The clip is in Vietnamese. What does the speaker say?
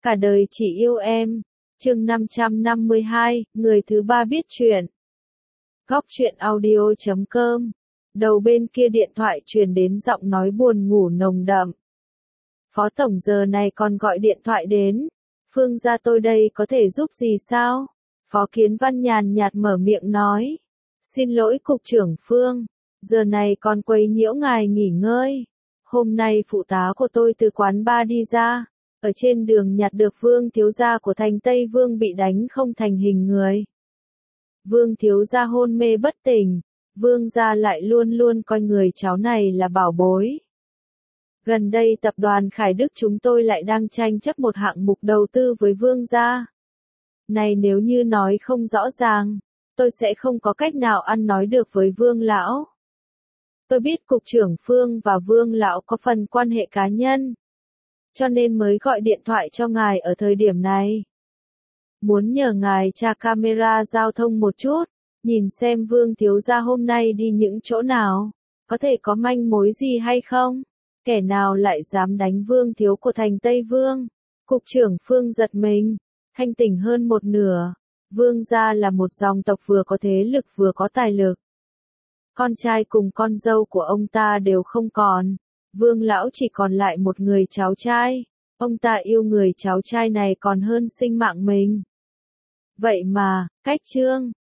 Cả đời chỉ yêu em. Chương 552, người thứ ba biết chuyện. Góc truyện audio.com. Đầu bên kia điện thoại truyền đến giọng nói buồn ngủ nồng đậm. Phó tổng giờ này còn gọi điện thoại đến. Phương gia tôi đây có thể giúp gì sao? Phó Kiến Văn nhàn nhạt mở miệng nói. Xin lỗi cục trưởng Phương, giờ này còn quấy nhiễu ngài nghỉ ngơi. Hôm nay phụ tá của tôi từ quán bar đi ra, ở trên đường nhặt được Vương thiếu gia của thành Tây Vương bị đánh không thành hình người. Vương thiếu gia hôn mê bất tỉnh, Vương gia lại luôn luôn coi người cháu này là bảo bối. Gần đây tập đoàn Khải Đức chúng tôi lại đang tranh chấp một hạng mục đầu tư với Vương gia. Này nếu như nói không rõ ràng, tôi sẽ không có cách nào ăn nói được với Vương lão. Tôi biết cục trưởng Phương và Vương lão có phần quan hệ cá nhân, cho nên mới gọi điện thoại cho ngài ở thời điểm này. Muốn nhờ ngài tra camera giao thông một chút, nhìn xem Vương thiếu gia hôm nay đi những chỗ nào, có thể có manh mối gì hay không? Kẻ nào lại dám đánh Vương thiếu của thành Tây Vương? Cục trưởng Phương giật mình, thanh tỉnh hơn một nửa. Vương gia là một dòng tộc vừa có thế lực vừa có tài lực. Con trai cùng con dâu của ông ta đều không còn. Vương lão chỉ còn lại một người cháu trai. Ông ta yêu người cháu trai này còn hơn sinh mạng mình. Vậy mà, cách Trương